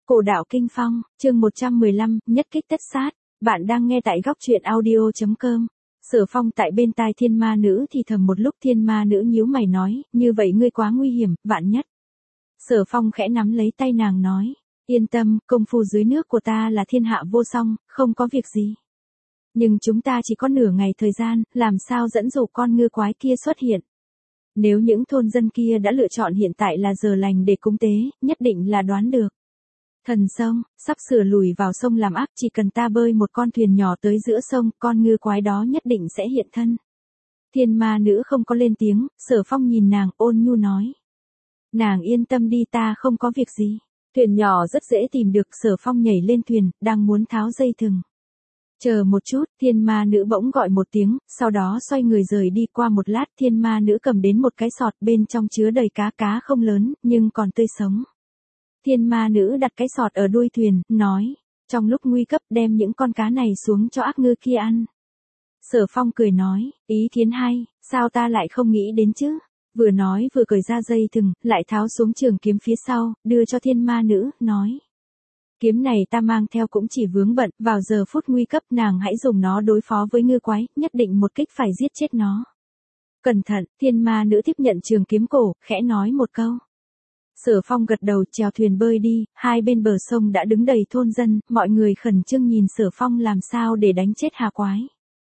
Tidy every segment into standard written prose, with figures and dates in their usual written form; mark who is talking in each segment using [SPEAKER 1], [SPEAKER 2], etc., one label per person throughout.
[SPEAKER 1] Cổ đạo kinh phong, chương 115, nhất kích tất sát. Bạn đang nghe tại góc truyện audio.com. Sở Phong tại bên tai thiên ma nữ thì thầm một lúc, thiên ma nữ nhíu mày nói, như vậy ngươi quá nguy hiểm, vạn nhất. Sở Phong khẽ nắm lấy tay nàng nói, yên tâm, công phu dưới nước của ta là thiên hạ vô song, không có việc gì. Nhưng chúng ta chỉ có nửa ngày thời gian, làm sao dẫn dụ con ngư quái kia xuất hiện. Nếu những thôn dân kia đã lựa chọn hiện tại là giờ lành để cúng tế, nhất định là đoán được. Thần sông, sắp sửa lùi vào sông làm áp, chỉ cần ta bơi một con thuyền nhỏ tới giữa sông, con ngư quái đó nhất định sẽ hiện thân. Thiên ma nữ không có lên tiếng, Sở Phong nhìn nàng ôn nhu nói. Nàng yên tâm đi, ta không có việc gì. Thuyền nhỏ rất dễ tìm được, Sở Phong nhảy lên thuyền, đang muốn tháo dây thừng. Chờ một chút, thiên ma nữ bỗng gọi một tiếng, sau đó xoay người rời đi. Qua một lát, thiên ma nữ cầm đến một cái sọt, bên trong chứa đầy cá không lớn, nhưng còn tươi sống. Thiên ma nữ đặt cái sọt ở đuôi thuyền, nói, trong lúc nguy cấp đem những con cá này xuống cho ác ngư kia ăn. Sở Phong cười nói, ý kiến hay, sao ta lại không nghĩ đến chứ? Vừa nói vừa cởi ra dây thừng, lại tháo xuống trường kiếm phía sau, đưa cho thiên ma nữ, nói. Kiếm này ta mang theo cũng chỉ vướng bận, vào giờ phút nguy cấp nàng hãy dùng nó đối phó với ngư quái, nhất định một kích phải giết chết nó. Cẩn thận, thiên ma nữ tiếp nhận trường kiếm cổ, khẽ nói một câu. Sở Phong gật đầu, chèo thuyền bơi đi, hai bên bờ sông đã đứng đầy thôn dân, mọi người khẩn trương nhìn Sở Phong làm sao để đánh chết hà quái.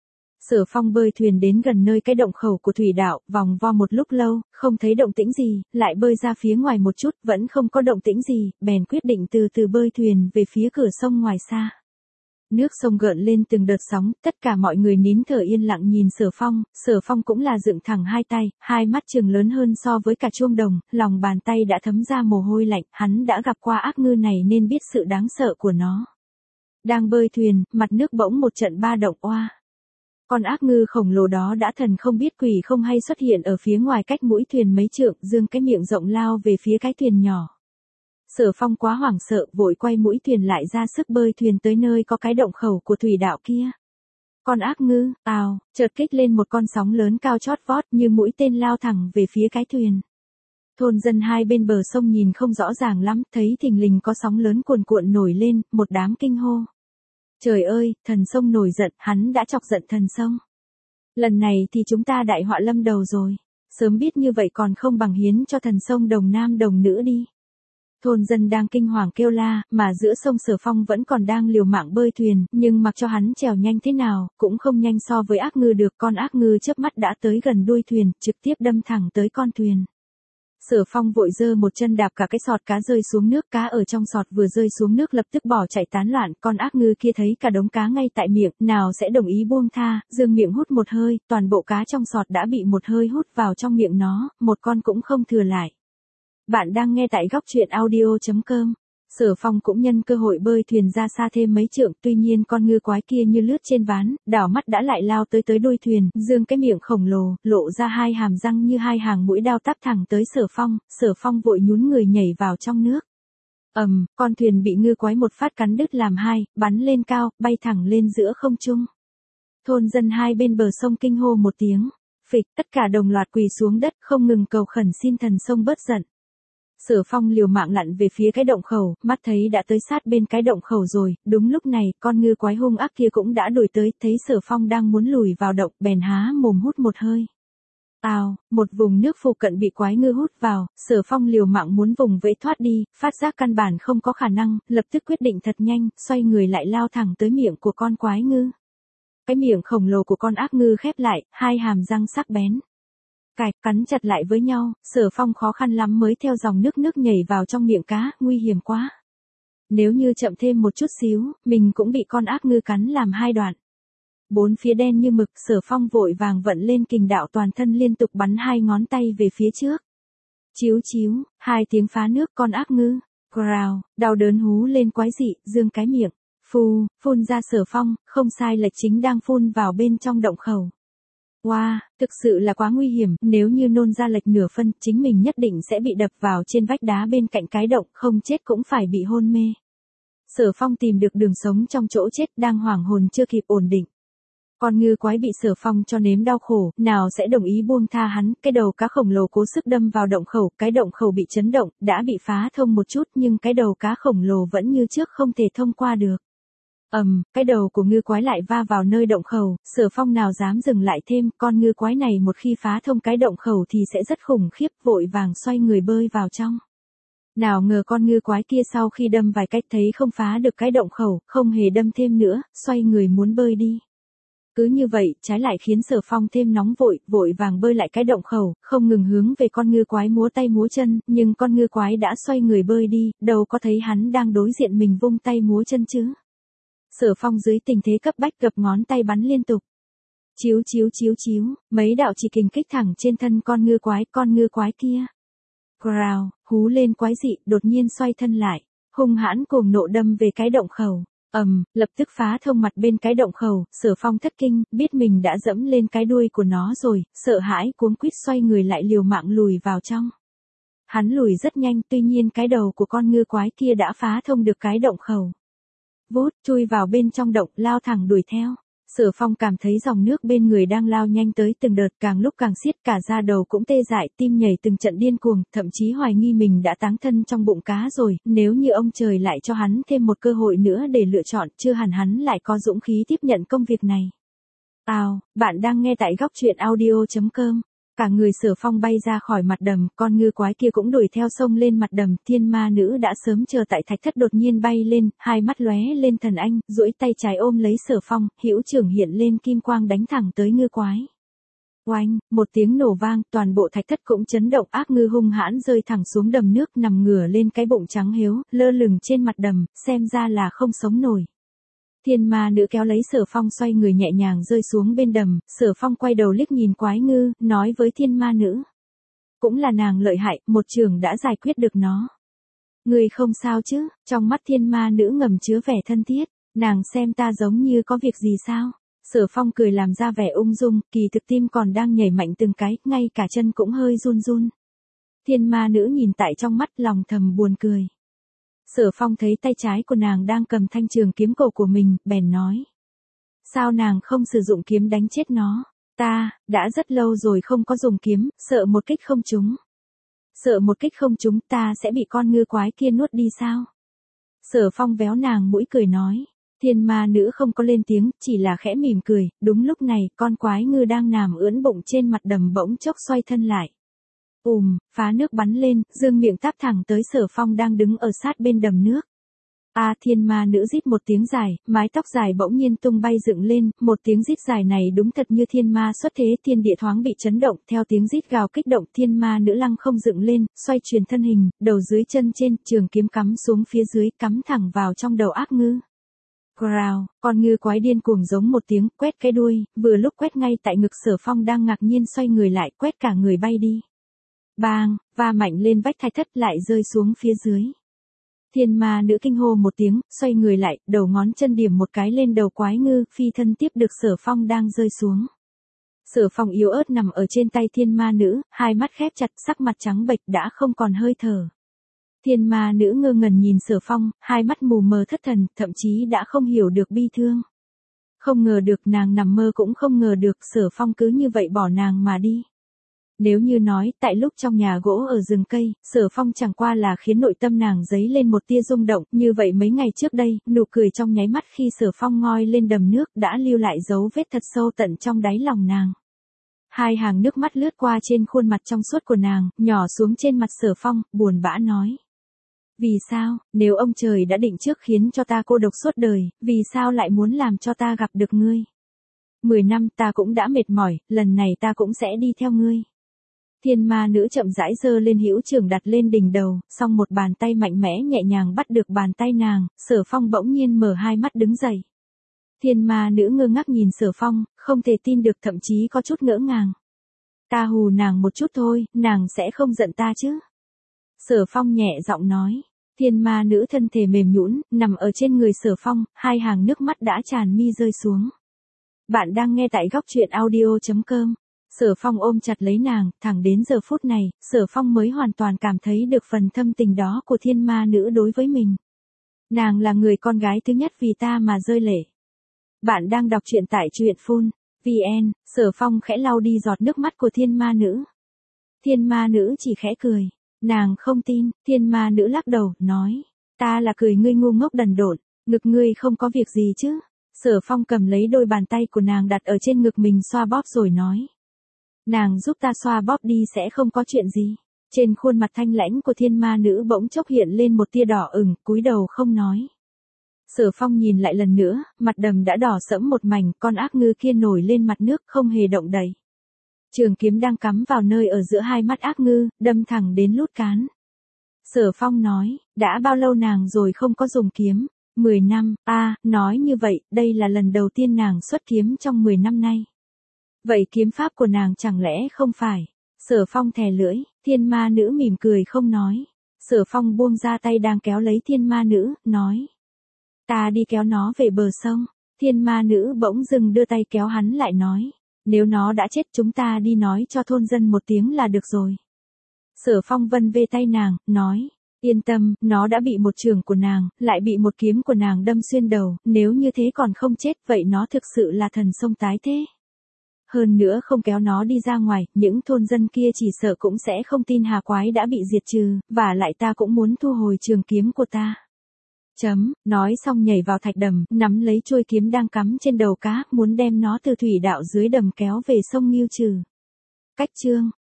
[SPEAKER 1] Sở Phong bơi thuyền đến gần nơi cái động khẩu của thủy đạo, vòng vo một lúc lâu, không thấy động tĩnh gì, lại bơi ra phía ngoài một chút, vẫn không có động tĩnh gì, bèn quyết định từ từ bơi thuyền về phía cửa sông ngoài xa. Nước sông gợn lên từng đợt sóng, tất cả mọi người nín thở yên lặng nhìn Sở Phong cũng là dựng thẳng hai tay, hai mắt trừng lớn hơn so với cả chuông đồng, lòng bàn tay đã thấm ra mồ hôi lạnh, hắn đã gặp qua ác ngư này nên biết sự đáng sợ của nó. Đang bơi thuyền, mặt nước bỗng một trận ba động oa. Con ác ngư khổng lồ đó đã thần không biết quỷ không hay xuất hiện ở phía ngoài cách mũi thuyền mấy trượng, dương cái miệng rộng lao về phía cái thuyền nhỏ. Sở Phong quá hoảng sợ, vội quay mũi thuyền lại ra sức bơi thuyền tới nơi có cái động khẩu của thủy đạo kia. Con ác ngư, chợt kích lên một con sóng lớn cao chót vót như mũi tên lao thẳng về phía cái thuyền. Thôn dân hai bên bờ sông nhìn không rõ ràng lắm, thấy thình lình có sóng lớn cuồn cuộn nổi lên, một đám kinh hô. Trời ơi, thần sông nổi giận, hắn đã chọc giận thần sông. Lần này thì chúng ta đại họa lâm đầu rồi, sớm biết như vậy còn không bằng hiến cho thần sông đồng nam đồng nữ đi. Thôn dân đang kinh hoàng kêu la, mà giữa sông Sở Phong vẫn còn đang liều mạng bơi thuyền, nhưng mặc cho hắn trèo nhanh thế nào, cũng không nhanh so với ác ngư được. Con ác ngư chớp mắt đã tới gần đuôi thuyền, trực tiếp đâm thẳng tới con thuyền. Sở Phong vội giơ một chân đạp cả cái sọt cá rơi xuống nước, cá ở trong sọt vừa rơi xuống nước lập tức bỏ chạy tán loạn, con ác ngư kia thấy cả đống cá ngay tại miệng, nào sẽ đồng ý buông tha, dương miệng hút một hơi, toàn bộ cá trong sọt đã bị một hơi hút vào trong miệng nó, một con cũng không thừa lại. Bạn đang nghe tại góc truyện audio.com. Sở Phong cũng nhân cơ hội bơi thuyền ra xa thêm mấy trượng, tuy nhiên con ngư quái kia như lướt trên ván, đảo mắt đã lại lao tới đuôi thuyền, dương cái miệng khổng lồ, lộ ra hai hàm răng như hai hàng mũi đao tắp thẳng tới Sở Phong vội nhún người nhảy vào trong nước. Con thuyền bị ngư quái một phát cắn đứt làm hai, bắn lên cao, bay thẳng lên giữa không trung. Thôn dân hai bên bờ sông kinh hô một tiếng, phịch, tất cả đồng loạt quỳ xuống đất, không ngừng cầu khẩn xin thần sông bớt giận. Sở Phong liều mạng lặn về phía cái động khẩu, mắt thấy đã tới sát bên cái động khẩu rồi, đúng lúc này, con ngư quái hung ác kia cũng đã đuổi tới, thấy Sở Phong đang muốn lùi vào động, bèn há mồm hút một hơi. Một vùng nước phụ cận bị quái ngư hút vào, Sở Phong liều mạng muốn vùng vẫy thoát đi, phát giác căn bản không có khả năng, lập tức quyết định thật nhanh, xoay người lại lao thẳng tới miệng của con quái ngư. Cái miệng khổng lồ của con ác ngư khép lại, hai hàm răng sắc bén. Cắn chặt lại với nhau, Sở Phong khó khăn lắm mới theo dòng nước nhảy vào trong miệng cá, nguy hiểm quá. Nếu như chậm thêm một chút xíu, mình cũng bị con ác ngư cắn làm hai đoạn. Bốn phía đen như mực, Sở Phong vội vàng vận lên kình đạo toàn thân liên tục bắn hai ngón tay về phía trước. Chíu, hai tiếng phá nước, con ác ngư, growl, đau đớn hú lên quái dị, dương cái miệng, phun ra Sở Phong, không sai lệch chính đang phun vào bên trong động khẩu. Thực sự là quá nguy hiểm, nếu như nôn ra lệch nửa phân, chính mình nhất định sẽ bị đập vào trên vách đá bên cạnh cái động, không chết cũng phải bị hôn mê. Sở Phong tìm được đường sống trong chỗ chết, đang hoảng hồn chưa kịp ổn định. Con ngư quái bị Sở Phong cho nếm đau khổ, nào sẽ đồng ý buông tha hắn, cái đầu cá khổng lồ cố sức đâm vào động khẩu, cái động khẩu bị chấn động, đã bị phá thông một chút nhưng cái đầu cá khổng lồ vẫn như trước không thể thông qua được. Cái đầu của ngư quái lại va vào nơi động khẩu, Sở Phong nào dám dừng lại thêm, con ngư quái này một khi phá thông cái động khẩu thì sẽ rất khủng khiếp, vội vàng xoay người bơi vào trong. Nào ngờ con ngư quái kia sau khi đâm vài cách thấy không phá được cái động khẩu, không hề đâm thêm nữa, xoay người muốn bơi đi. Cứ như vậy, trái lại khiến Sở Phong thêm nóng vội, vội vàng bơi lại cái động khẩu, không ngừng hướng về con ngư quái múa tay múa chân, nhưng con ngư quái đã xoay người bơi đi, đâu có thấy hắn đang đối diện mình vung tay múa chân chứ. Sở Phong dưới tình thế cấp bách gập ngón tay bắn liên tục. Chiếu chiếu chiếu chiếu, mấy đạo chỉ kình kích thẳng trên thân con ngư quái kia. Growl, hú lên quái dị, đột nhiên xoay thân lại, hung hãn cuồng nộ đâm về cái động khẩu. Lập tức phá thông mặt bên cái động khẩu, Sở Phong thất kinh, biết mình đã dẫm lên cái đuôi của nó rồi, sợ hãi cuống quýt xoay người lại liều mạng lùi vào trong. Hắn lùi rất nhanh, tuy nhiên cái đầu của con ngư quái kia đã phá thông được cái động khẩu. Vút, chui vào bên trong động, lao thẳng đuổi theo. Sở Phong cảm thấy dòng nước bên người đang lao nhanh tới từng đợt, càng lúc càng xiết, cả da đầu cũng tê dại, tim nhảy từng trận điên cuồng, thậm chí hoài nghi mình đã táng thân trong bụng cá rồi, nếu như ông trời lại cho hắn thêm một cơ hội nữa để lựa chọn, chưa hẳn hắn lại có dũng khí tiếp nhận công việc này. Bạn đang nghe tại góc truyện audio.com. Cả người Sở Phong bay ra khỏi mặt đầm, con ngư quái kia cũng đuổi theo sông lên mặt đầm, thiên ma nữ đã sớm chờ tại thạch thất đột nhiên bay lên, hai mắt lóe lên thần anh, duỗi tay trái ôm lấy Sở Phong, hữu trưởng hiện lên kim quang đánh thẳng tới ngư quái. Oanh, một tiếng nổ vang, toàn bộ thạch thất cũng chấn động, ác ngư hung hãn rơi thẳng xuống đầm nước, nằm ngửa lên cái bụng trắng héo, lơ lửng trên mặt đầm, xem ra là không sống nổi. Thiên ma nữ kéo lấy Sở Phong xoay người nhẹ nhàng rơi xuống bên đầm, Sở Phong quay đầu liếc nhìn quái ngư, nói với thiên ma nữ. Cũng là nàng lợi hại, một trường đã giải quyết được nó. Người không sao chứ, trong mắt thiên ma nữ ngầm chứa vẻ thân thiết, nàng xem ta giống như có việc gì sao. Sở Phong cười làm ra vẻ ung dung, kỳ thực tim còn đang nhảy mạnh từng cái, ngay cả chân cũng hơi run run. Thiên ma nữ nhìn tại trong mắt lòng thầm buồn cười. Sở Phong thấy tay trái của nàng đang cầm thanh trường kiếm cổ của mình, bèn nói. Sao nàng không sử dụng kiếm đánh chết nó? Ta, đã rất lâu rồi không có dùng kiếm, sợ một kích không trúng. Sợ một kích không trúng ta sẽ bị con ngư quái kia nuốt đi sao? Sở Phong véo nàng mũi cười nói. Thiên ma nữ không có lên tiếng, chỉ là khẽ mỉm cười, đúng lúc này, con quái ngư đang nằm ưỡn bụng trên mặt đầm bỗng chốc xoay thân lại. Phá nước bắn lên, dương miệng táp thẳng tới Sở Phong đang đứng ở sát bên đầm nước. Thiên ma nữ rít một tiếng dài, mái tóc dài bỗng nhiên tung bay dựng lên, một tiếng rít dài này đúng thật như thiên ma xuất thế, thiên địa thoáng bị chấn động, theo tiếng rít gào kích động, thiên ma nữ lăng không dựng lên, xoay chuyển thân hình, đầu dưới chân trên, trường kiếm cắm xuống phía dưới, cắm thẳng vào trong đầu ác ngư. Growl, con ngư quái điên cuồng giống một tiếng, quét cái đuôi, vừa lúc quét ngay tại ngực Sở Phong đang ngạc nhiên xoay người lại, quét cả người bay đi. Bang, va mạnh lên vách thạch thất lại rơi xuống phía dưới. Thiên ma nữ kinh hô một tiếng, xoay người lại, đầu ngón chân điểm một cái lên đầu quái ngư, phi thân tiếp được Sở Phong đang rơi xuống. Sở Phong yếu ớt nằm ở trên tay thiên ma nữ, hai mắt khép chặt, sắc mặt trắng bệch đã không còn hơi thở. Thiên ma nữ ngơ ngẩn nhìn Sở Phong, hai mắt mù mờ thất thần, thậm chí đã không hiểu được bi thương. Không ngờ được, nàng nằm mơ cũng không ngờ được, Sở Phong cứ như vậy bỏ nàng mà đi. Nếu như nói, tại lúc trong nhà gỗ ở rừng cây, Sở Phong chẳng qua là khiến nội tâm nàng dấy lên một tia rung động, như vậy mấy ngày trước đây, nụ cười trong nháy mắt khi Sở Phong ngoi lên đầm nước đã lưu lại dấu vết thật sâu tận trong đáy lòng nàng. Hai hàng nước mắt lướt qua trên khuôn mặt trong suốt của nàng, nhỏ xuống trên mặt Sở Phong, buồn bã nói. Vì sao, nếu ông trời đã định trước khiến cho ta cô độc suốt đời, vì sao lại muốn làm cho ta gặp được ngươi? 10 năm ta cũng đã mệt mỏi, lần này ta cũng sẽ đi theo ngươi. Thiên ma nữ chậm rãi giơ lên hữu trưởng đặt lên đỉnh đầu, song một bàn tay mạnh mẽ nhẹ nhàng bắt được bàn tay nàng, Sở Phong bỗng nhiên mở hai mắt đứng dậy. Thiên ma nữ ngơ ngác nhìn Sở Phong, không thể tin được, thậm chí có chút ngỡ ngàng. Ta hù nàng một chút thôi, nàng sẽ không giận ta chứ? Sở Phong nhẹ giọng nói. Thiên ma nữ thân thể mềm nhũn, nằm ở trên người Sở Phong, hai hàng nước mắt đã tràn mi rơi xuống. Bạn đang nghe tại góc truyện audio.com. Sở Phong ôm chặt lấy nàng, thẳng đến giờ phút này, Sở Phong mới hoàn toàn cảm thấy được phần thâm tình đó của thiên ma nữ đối với mình. Nàng là người con gái thứ nhất vì ta mà rơi lệ. Bạn đang đọc truyện tại truyện vn, Sở Phong khẽ lau đi giọt nước mắt của thiên ma nữ. Thiên ma nữ chỉ khẽ cười. Nàng không tin, thiên ma nữ lắc đầu, nói. Ta là cười ngươi ngu ngốc đần độn, ngực ngươi không có việc gì chứ. Sở Phong cầm lấy đôi bàn tay của nàng đặt ở trên ngực mình xoa bóp rồi nói. Nàng giúp ta xoa bóp đi sẽ không có chuyện gì. Trên khuôn mặt thanh lãnh của thiên ma nữ bỗng chốc hiện lên một tia đỏ ửng, cúi đầu không nói. Sở Phong nhìn lại lần nữa, mặt đầm đã đỏ sẫm một mảnh, con ác ngư kia nổi lên mặt nước không hề động đậy. Trường kiếm đang cắm vào nơi ở giữa hai mắt ác ngư, đâm thẳng đến lút cán. Sở Phong nói, đã bao lâu nàng rồi không có dùng kiếm? 10 năm, nói như vậy, đây là lần đầu tiên nàng xuất kiếm trong 10 năm nay. Vậy kiếm pháp của nàng chẳng lẽ không phải? Sở Phong thè lưỡi, thiên ma nữ mỉm cười không nói. Sở Phong buông ra tay đang kéo lấy thiên ma nữ, nói. Ta đi kéo nó về bờ sông. Thiên ma nữ bỗng dưng đưa tay kéo hắn lại nói. Nếu nó đã chết chúng ta đi nói cho thôn dân một tiếng là được rồi. Sở Phong vân vê tay nàng, nói. Yên tâm, nó đã bị một chưởng của nàng, lại bị một kiếm của nàng đâm xuyên đầu, nếu như thế còn không chết vậy nó thực sự là thần sông tái thế. Hơn nữa không kéo nó đi ra ngoài, những thôn dân kia chỉ sợ cũng sẽ không tin Hà Quái đã bị diệt trừ, và lại ta cũng muốn thu hồi trường kiếm của ta. Nói xong nhảy vào thạch đầm, nắm lấy chuôi kiếm đang cắm trên đầu cá, muốn đem nó từ thủy đạo dưới đầm kéo về sông Ngưu Trừ. Cách chương